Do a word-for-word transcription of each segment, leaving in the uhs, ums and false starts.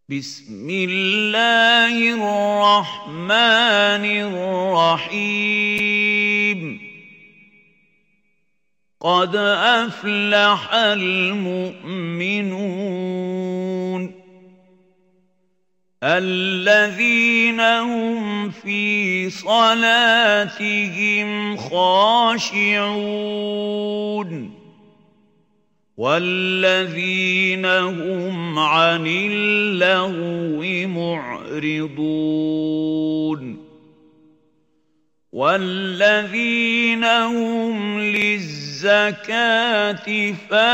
بسم الله الرحمن الرحيم قد أفلح المؤمنون الذين هم في صلاتهم خاشعون والذين هم عن اللغو معرضون والذين هم للزكاة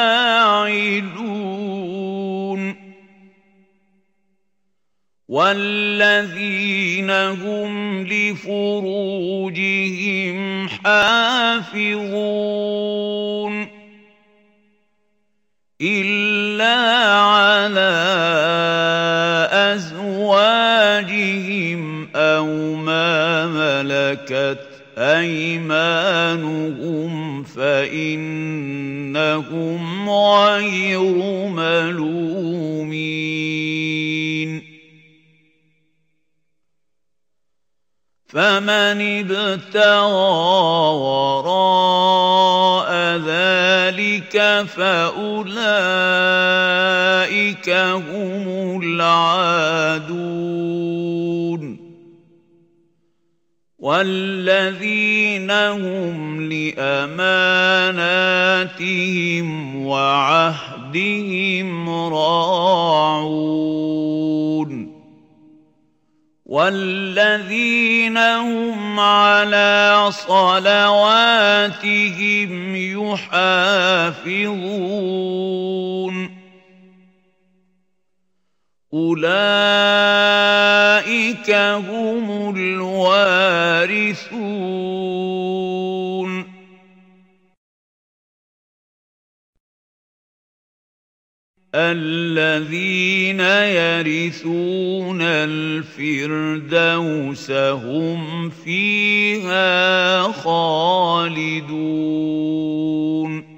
فاعلون والذين هم لفروجهم حافظون إلا على أزواجهم أو ما ملكت أيمانهم فإنهم غير ملومين فمن ابتغى وراء ذلك فأولئك هم العادون والذين هم لأماناتهم وعهدهم راعون والذين هم على صلواتهم يحافظون أولئك هم الوارثون الذين يرثون الفردوس هم فيها خالدون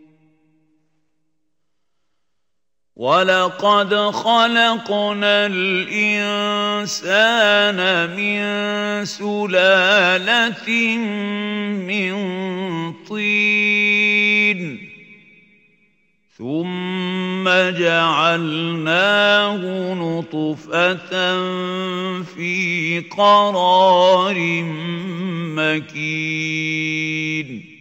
ولقد خلقنا الإنسان من سلالة من طين ثم جعلناه نطفة في قرار مكين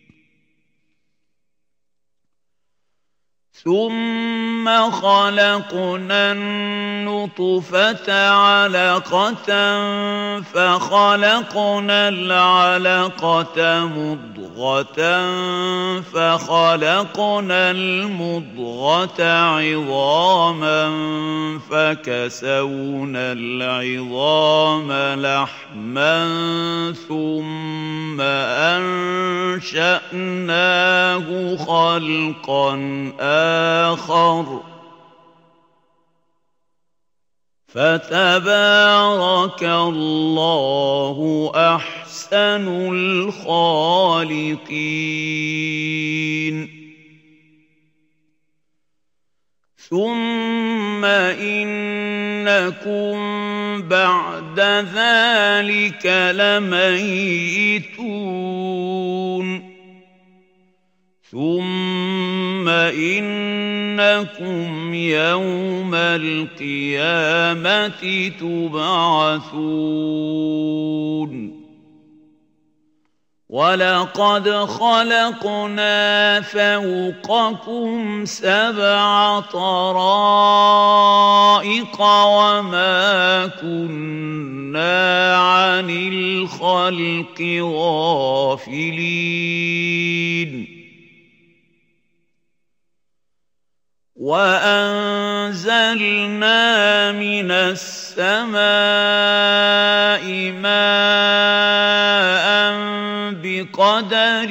ثم خلقنا النطفة علقة فخلقنا العلقة مضغة فخلقنا المضغة عظاما فكسونا العظام لحما ثم أنشأناه خلقا آخر فتبارك الله أحسن الخالقين ثم إنكم بعد ذلك لميتون ثم إنكم يوم القيامة تبعثون ولقد خلقنا فوقكم سبع طرائق وما كنا عن الخلق غافلين وأنزلنا من السماء ماء بقدر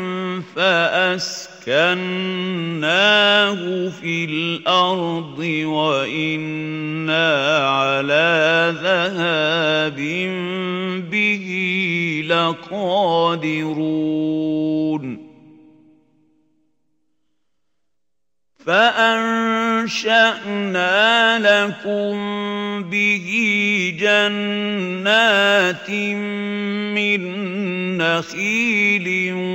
فأسكناه في الأرض وإنا على ذهاب به لقادرون فأنشأنا أَنشَأْنَا لَكُم بِهِ جَنَّاتٍ مِّن نَّخِيلٍ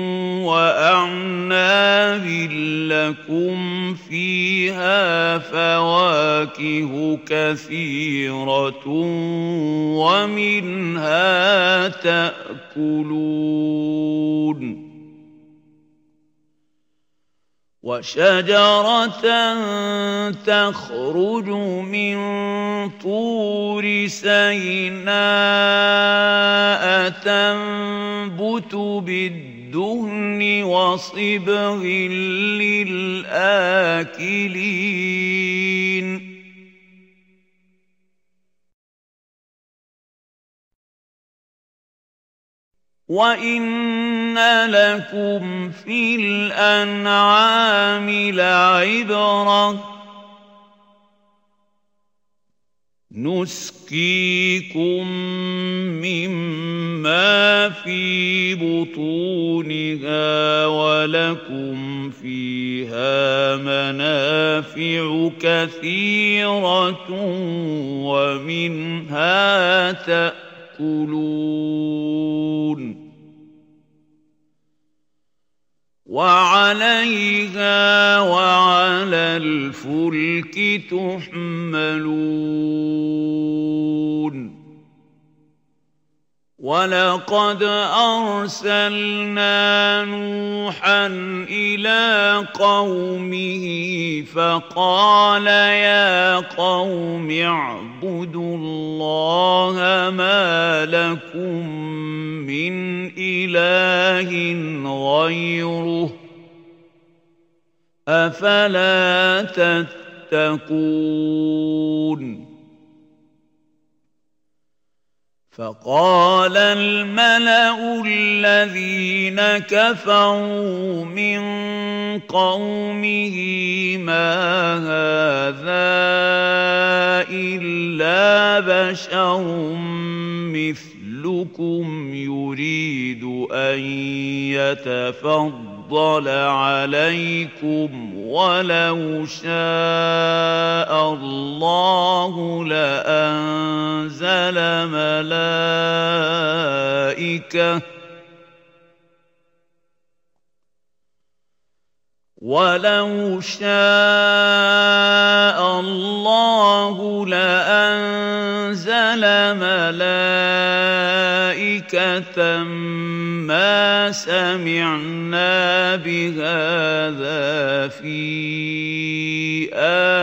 وَأَعْنَابٍ لَّكُمْ فِيهَا فَوَاكِهُ كَثِيرَةٌ وَمِنْهَا تَأْكُلُونَ وَشَجَرَةً تَخْرُجُ مِن طُورِ سَيْنَاءَ تَنبُتُ بِالدُّهْنِ وَصِبْغٍ لِّلْآكِلِينَ وَإِنَّ لَكُمْ فِي الْأَنْعَامِ لَعِبْرَةً ۖ نُسْقِيكُم مِّمَّا فِي بُطُونِهَا وَلَكُمْ فِيهَا مَنَافِعُ كَثِيرَةٌ وَمِنْهَا تَأْكُلُونَ وَعَلَيْهَا وَعَلَى الْفُلْكِ تُحْمَلُونَ وَلَقَدْ أَرْسَلْنَا نُوحًا إِلَىٰ قَوْمِهِ فَقَالَ يَا قَوْمِ اعْبُدُوا اللَّهَ مَا لَكُم مِّنْ إِلَٰهٍ غَيْرُهُ أَفَلَا تَتَّقُونَ فَقَالَ الْمَلَأُ الَّذِينَ كَفَرُوا مِن قَوْمِهِ مَا هَٰذَا إِلَّا بَشَرٌ مِّثْلُكُمْ يُرِيدُ أَن يَتَفَضَّلَ عَلَيْكُمْ وَلَوْ شَاءَ اللَّهُ لَأَنزَلَ مَلَائِكَةً وَلَوْ شَاءَ اللَّهُ لَأَنزَلَ مَلَائِكَةً مَّا سَمِعْنَا بِهَٰذَا فِي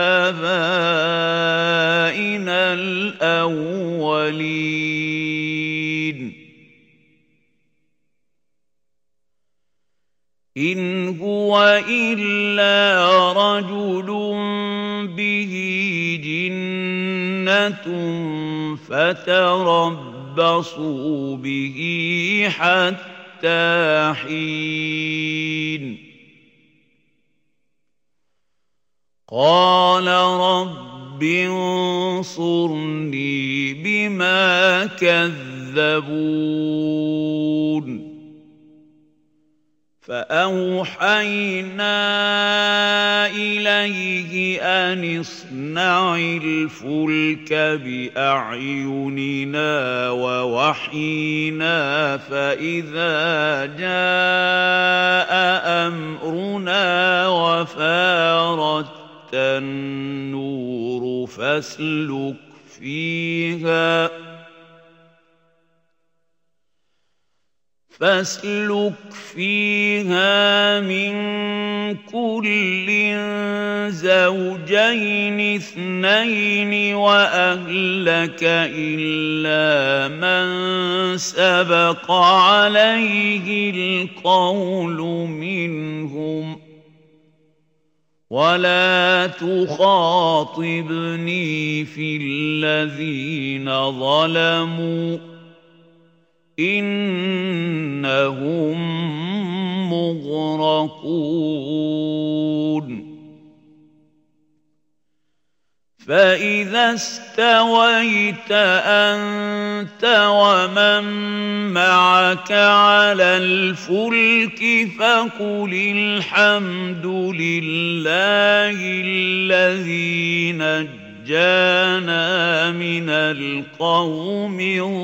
آبَائِنَا الْأَوَّلِينَ إِنْ هُوَ إِلَّا رَجُلٌ بِهِ جِنَّةٌ فَتَرَبَّصُوا بِهِ حَتَّىٰ حِينٍ قَالَ رَبِّ انصُرْنِي بِمَا كَذَّبُونِ فَأَوْحَيْنَا إِلَيْهِ أَنِ اصْنَعِ الْفُلْكَ بِأَعْيُنِنَا وَوَحْيِنَا فَإِذَا جَاءَ أَمْرُنَا وَفَارَتِ النُّورُ فَاسْلُكْ فِيهَا فاسلك فيها من كل زوجين اثنين وأهلك إلا من سبق عليه القول منهم ولا تخاطبني في الذين ظلموا إنهم مغرقون فإذا استويت أنت ومن معك على الفلك فقل الحمد لله الذي نجانا من القوم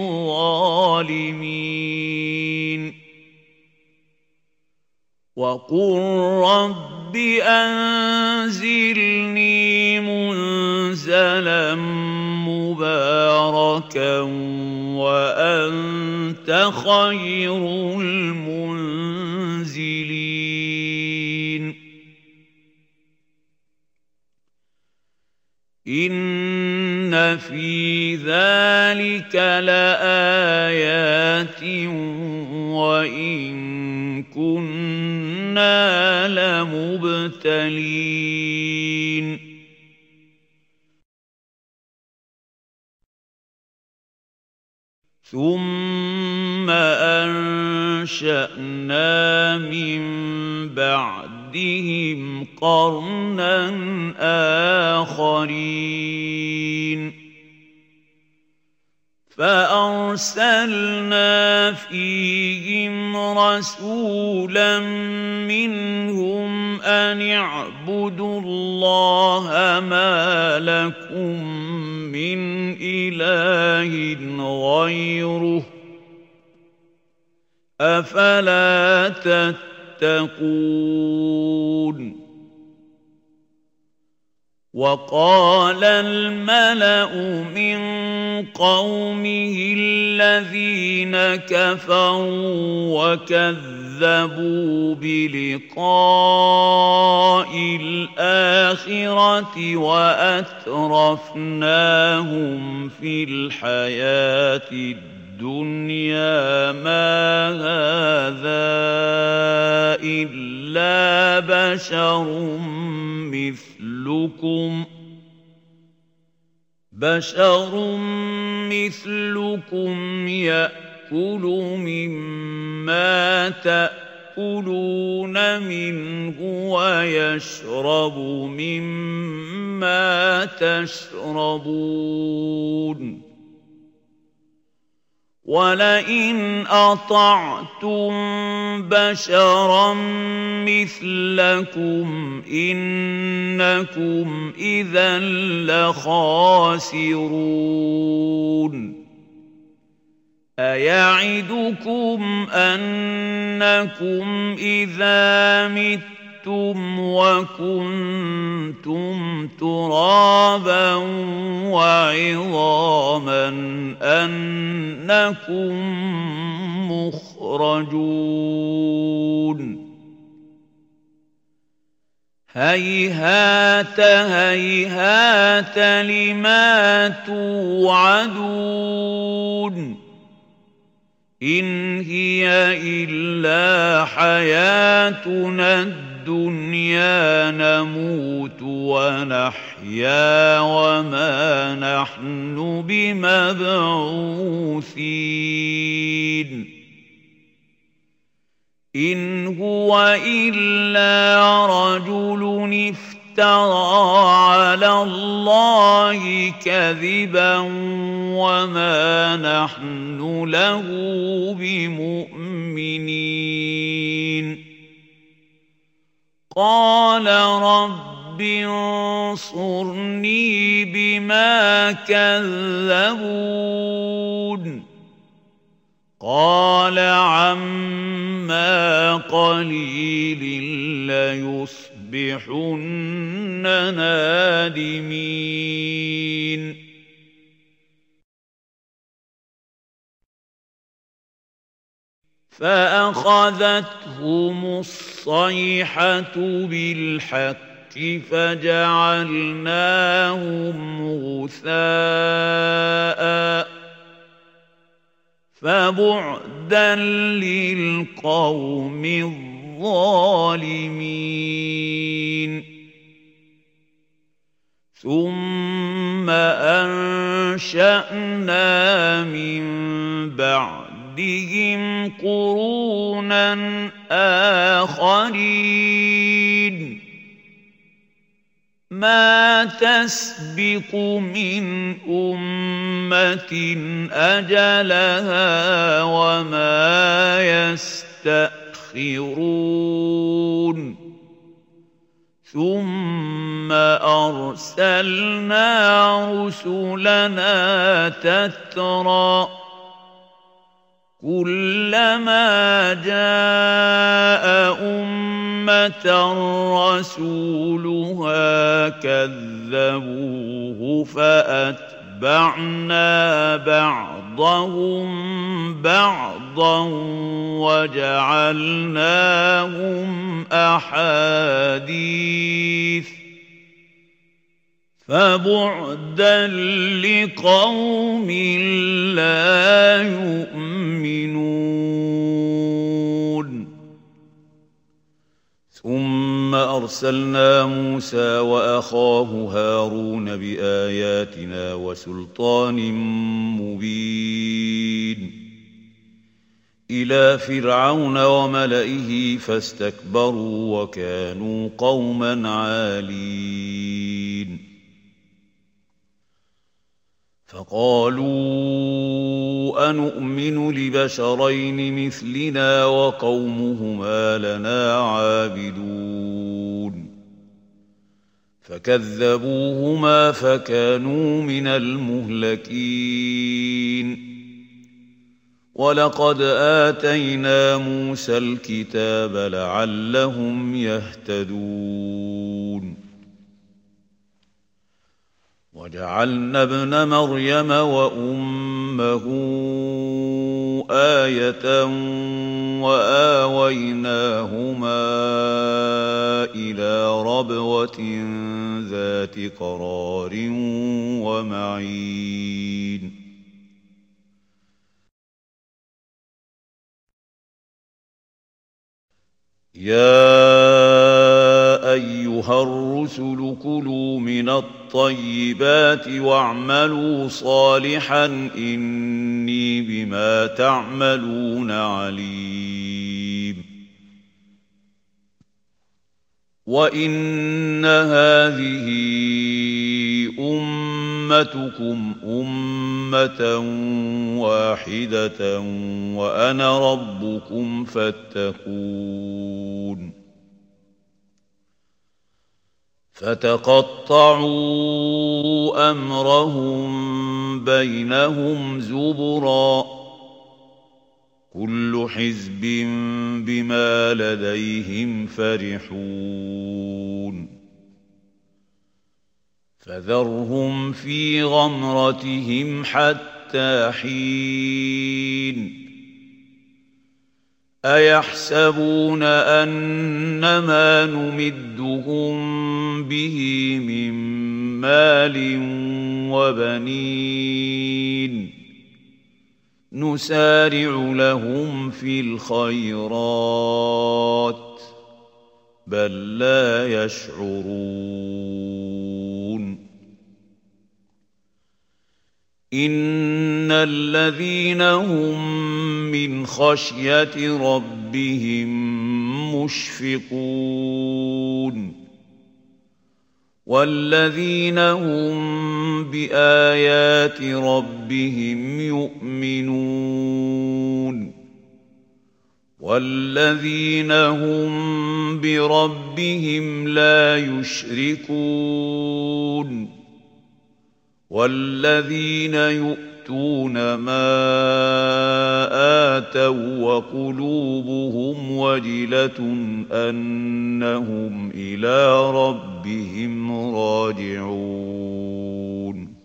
الظالمين وقل رب أنزلني منزلا مباركا وأنت خير المنزلين إن في ذلك لآيات وإن كنا لمبتلين ثم أنشأنا من بعدهم قرنا آخرين فأرسلنا فيهم رسولا منهم أن اعبدوا الله ما لكم من إله غيره أفلا تتقون وقال الملأ من قومه الذين كفروا وكذبوا بلقاء الآخرة وأترفناهم في الحياة الدنيا ما هذا إلا بشر مثلكم بشر مثلكم يأكل مما تأكلون منه ويشرب مما تشربون ولئن أطعتم بشرا مثلكم إنكم إذا لخاسرون أيعدكم أنكم إذا متم وكنتم ترابا وعظاما أنكم مخرجون هيهات هيهات لما توعدون إن هي إلا حياتنا الدنيا نموت ونحيا وما نحن بمبعوثين إن هو إلا رجل افترى على الله كذبا وما نحن له بمؤمنين قال رب انصرني بما كذبون قال عما قليل ليصبحن نادمين فأخذتهم الصيحة بالحق فجعلناهم غثاء فبعدا للقوم الظالمين ثم أنشأنا من بعدهم قرونا آخرين ما تسبق من أمة أجلها وما يستأخرون ثم أرسلنا رسلنا تترى كلما جاء أمة رسولها كذبوه فأتبعنا بعضهم بعضا وجعلناهم أحاديث فبعدا لقوم لا يؤمنون ثم أرسلنا موسى وأخاه هارون بآياتنا وسلطان مبين إلى فرعون وملئه فاستكبروا وكانوا قوما عالين فقالوا أنؤمن لبشرين مثلنا وقومهما لنا عابدون فكذبوهما فكانوا من المهلكين ولقد آتينا موسى الكتاب لعلهم يهتدون وجعلنا ابن مريم وأمه آية وآويناهما إلى ربوة ذات قرار ومعين يا أيها الرسل كلوا من الطيبات واعملوا صالحا إني بما تعملون عليم وإن هذه أمتكم أمة واحدة وأنا ربكم فاتقون فتقطعوا أمرهم بينهم زبرا كل حزب بما لديهم فرحون فذرهم في غمرتهم حتى حين أيحسبون أنما نمدهم به من مال وبنين نسارع لهم في الخيرات بل لا يشعرون إن الذين هم من خشية ربهم مشفقون والذين هم بآيات ربهم يؤمنون والذين هم بربهم لا يشركون والذين يؤتون ما آتوا وقلوبهم وجلة أنهم إلى ربهم راجعون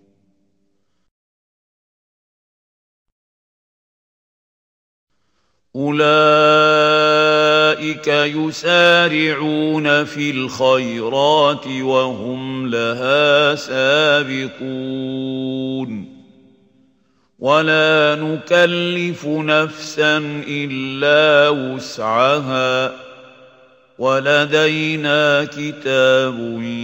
أولئك يسارعون في الخيرات وهم لها سابقون ولا نكلف نفسا إلا وسعها ولدينا كتاب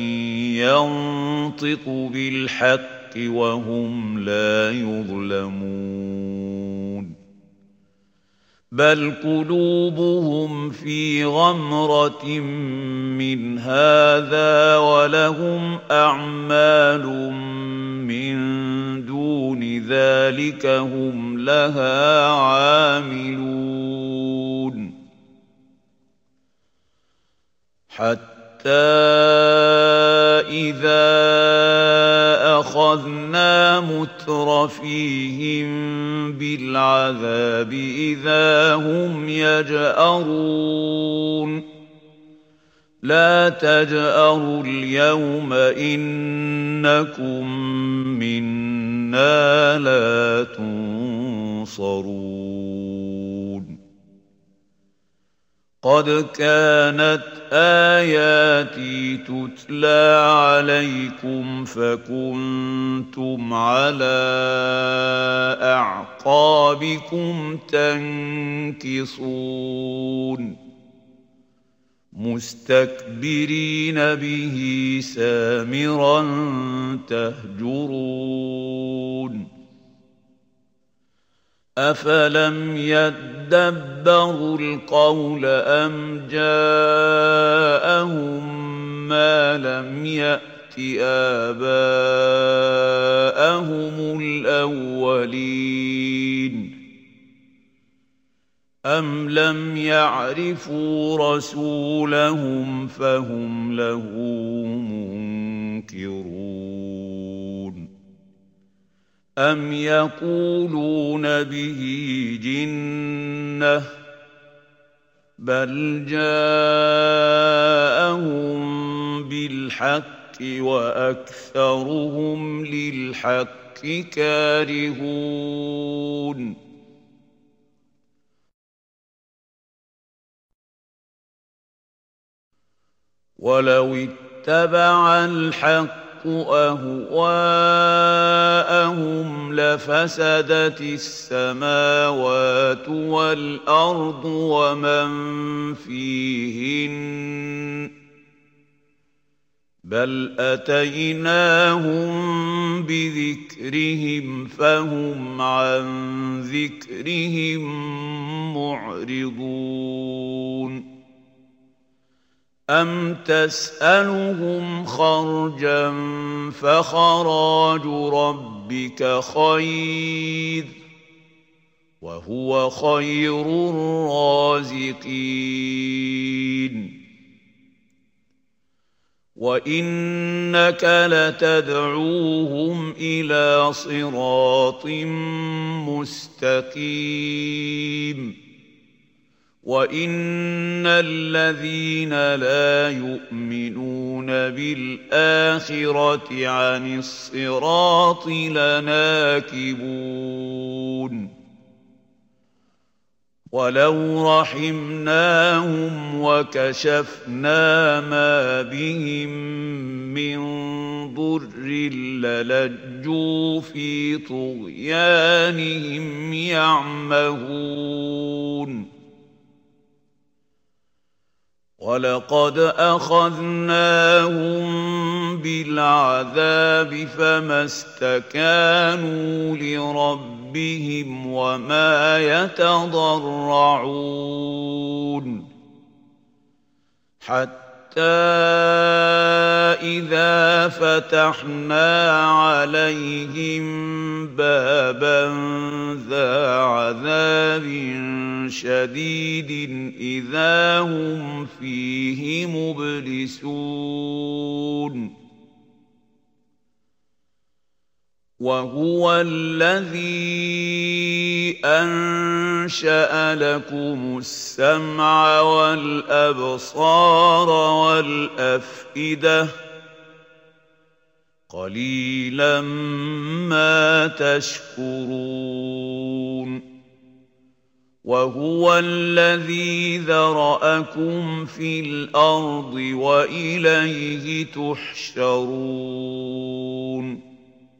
ينطق بالحق وهم لا يظلمون بل قلوبهم في غمرة من هذا ولهم أعمال من دون ذلك هم لها عاملون حتى إذا أخذنا مترفيهم بالعذاب إذا هم يجأرون لا تجأروا اليوم إنكم منا لا تنصرون قد كانت آياتي تتلى عليكم فكنتم على أعقابكم تنكصون مستكبرين به سامرا تهجرون أفلم يدبروا القول أم جاءهم ما لم يأت آباءهم الأولين أم لم يعرفوا رسولهم فهم له منكرون أم يقولون به جنة بل جاءهم بالحق وأكثرهم للحق كارهون ولو اتبع الحق أهواءهم لفسدت السماوات والأرض ومن فيهن بل أتيناهم بذكرهم فهم عن ذكرهم معرضون أم تسألهم خرجا فخراج ربك خير وهو خير الرازقين وإنك لتدعوهم إلى صراط مستقيم وإن الذين لا يؤمنون بالآخرة عن الصراط لناكبون ولو رحمناهم وكشفنا ما بهم من ضر للجوا في طغيانهم يعمهون ولقد أخذناهم بالعذاب فما استكانوا لربهم وما يتضرعون حتى إذا فتحنا عليهم بابا ذا عذاب شديد إذا هم فيه مبلسون وهو الذي أنشأ لكم السمع والأبصار والأفئدة قليلا ما تشكرون وهو الذي ذرأكم في الأرض وإليه تحشرون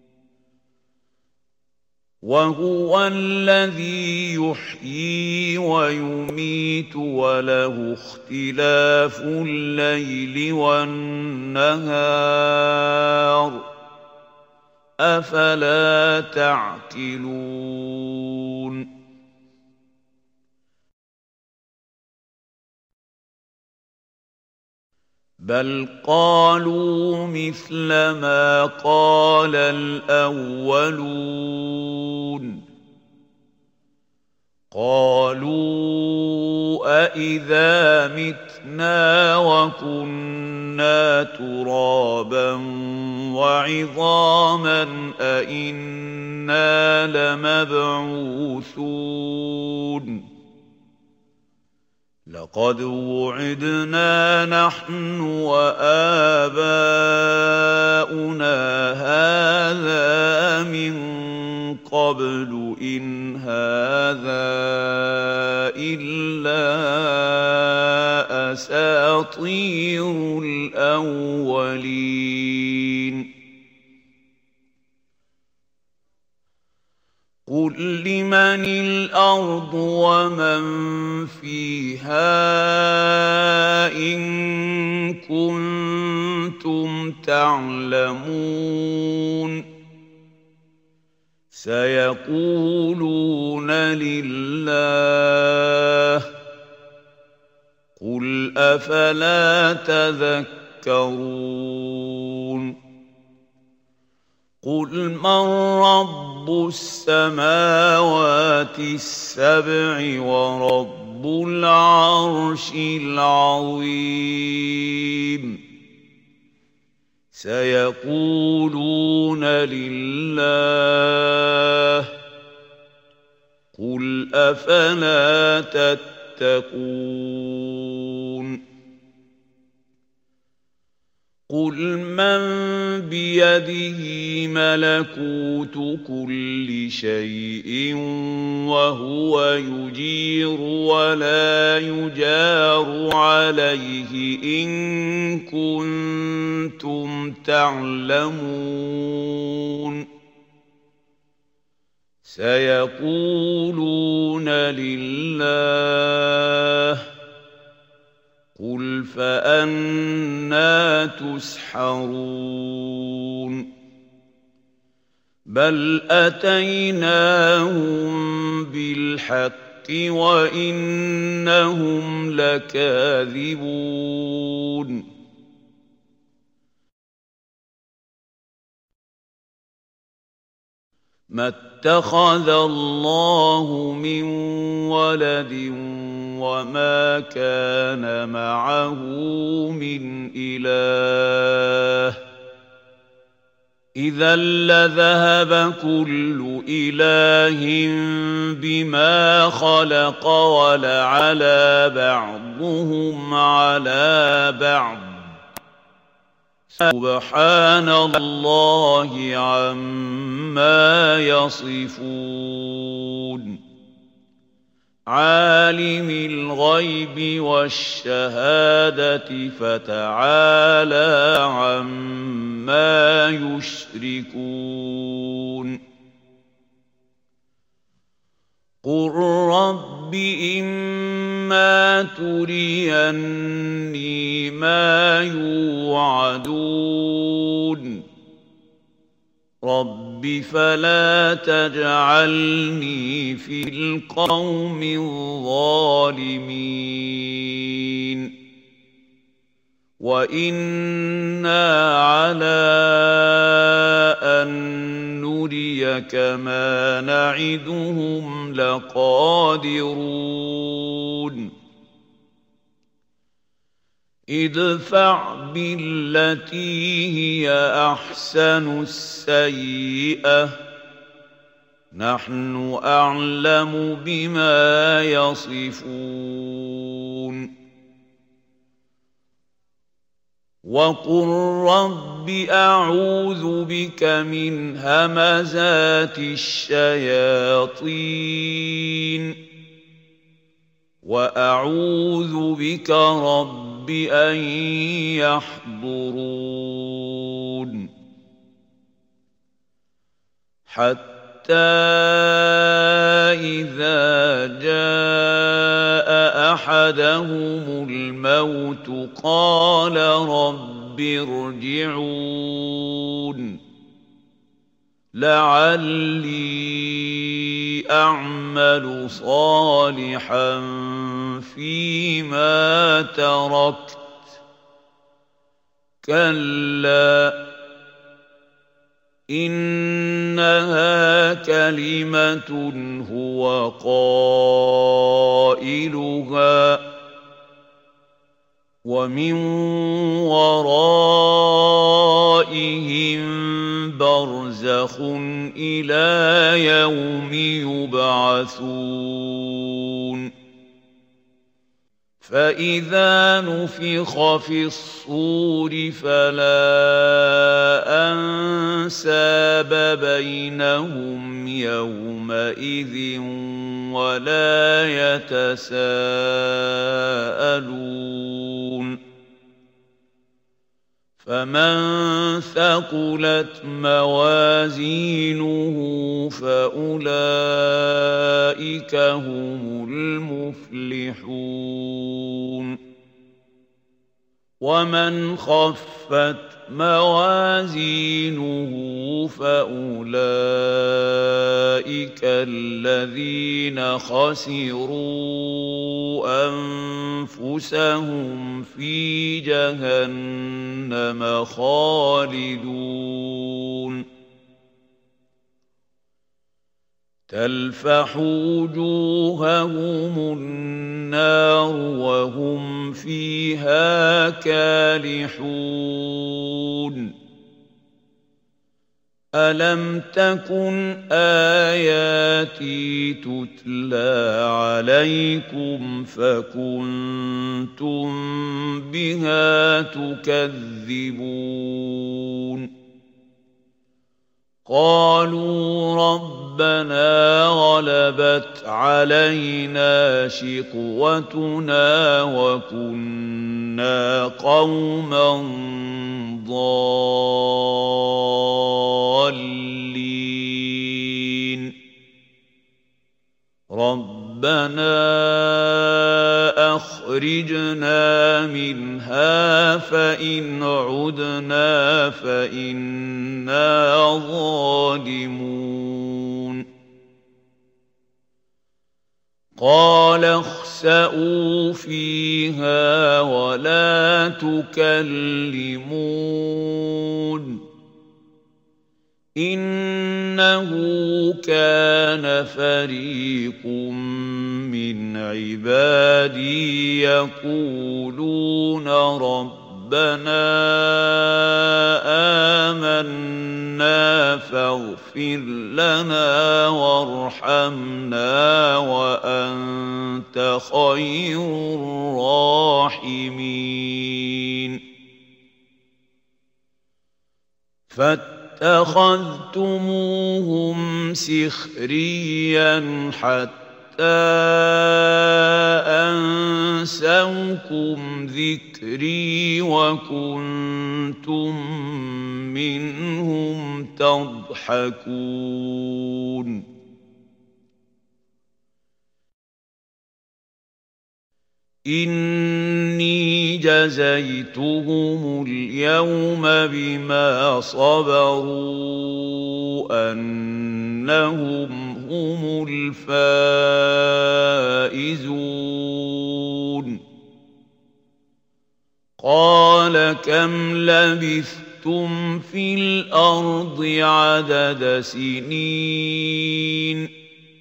وهو الذي يحيي ويميت وله اختلاف الليل والنهار أفلا تعقلون بل قالوا مثل ما قال الأولون قالوا أإذا متنا وكنا ترابا وعظاما أإنا لمبعوثون لقد وعدنا نحن وآباؤنا هذا من قبل إن هذا إلا أساطير الأولين قل لمن الأرض ومن فيها إن كنتم تعلمون سيقولون لله قل أفلا تذكرون قل من رب السماوات السبع ورب العرش العظيم سيقولون لله قل أفلا تتقون قل من بيده ملكوت كل شيء وهو يجير ولا يجار عليه إن كنتم تعلمون سيقولون لله قل فأنى تسحرون بل أتيناهم بالحق وإنهم لكاذبون ما اتخذ الله من ولد وما كان معه من إله إذا لذهب كل إله بما خلق ولعلى بعضهم على بعض سبحان الله عما يصفون عالم الغيب والشهادة فتعالى عما يشركون قل رب إما تريني ما يوعدون رب فلا تجعلني في القوم الظالمين وإنا على أن نريك ما نعدهم لقادرون ادفع بالتي هي أحسن السيئة نحن أعلم بما يصفون وقل رب أعوذ بك من همزات الشياطين وأعوذ بك رب أن يحضرون حتى إذا جاء أحدهم الموت قال رب ارجعون لعلي أعمل صالحا فيما تركت كلا إنها كلمة هو قائلها ومن ورائهم برزخ إلى يوم يبعثون فإذا نفخ في الصور فلا أنساب بينهم يومئذ ولا يتساءلون فمن ثقلت موازينه فأولئك هم المفلحون ومن خفت موازينه فأولئك الذين خسروا أنفسهم في جهنم خالدون تلفح وجوههم النار وهم فيها كالحون ألم تكن آياتي تتلى عليكم فكنتم بها تكذبون قالوا ربنا غلبت علينا شقوتنا وكنا قوما ضالين ربنا أخرجنا منها فإن عدنا فإنا ظالمون قال اخسئوا فيها ولا تكلمون إنه كان فريق من عبادي يقولون ربنا آمنا فاغفر لنا وارحمنا وأنت خير الراحمين فاتخذتموهم سخريا حتى أنسوكم ذكري وكنتم منهم تضحكون إني جزيتهم اليوم بما صبروا أنهم هم الفائزون قال كم لبثتم في الأرض عدد سنين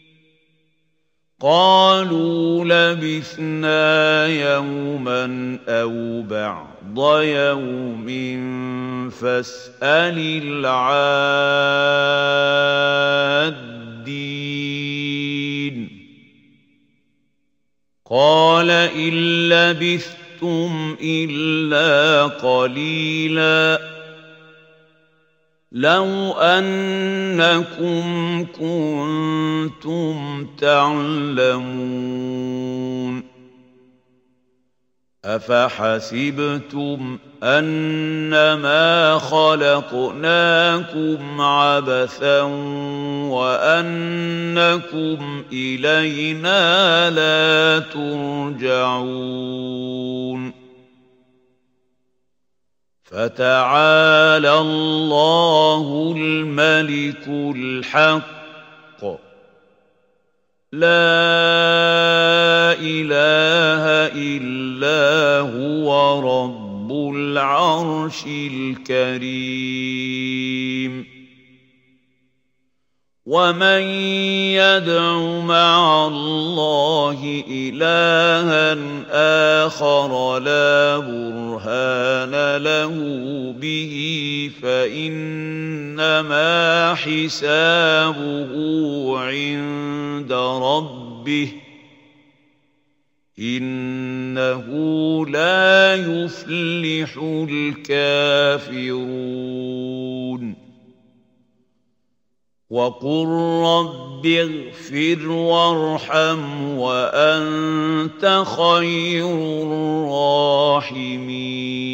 قالوا لبثنا يوما أو بعض يوم فاسأل العادين قال إن لبثتم إلا قليلا لو أنكم كنتم تعلمون أفحسبتم أنما خلقناكم عبثا وأنكم إلينا لا ترجعون فتعالى الله الملك الحق لا إله إلا هو رب رب العرش الكريم ومن يدع مع الله إلها آخر لا برهان له به فإنما حسابه عند ربه إنه لا يفلح الكافرون وقل رب اغفر وارحم وأنت خير الراحمين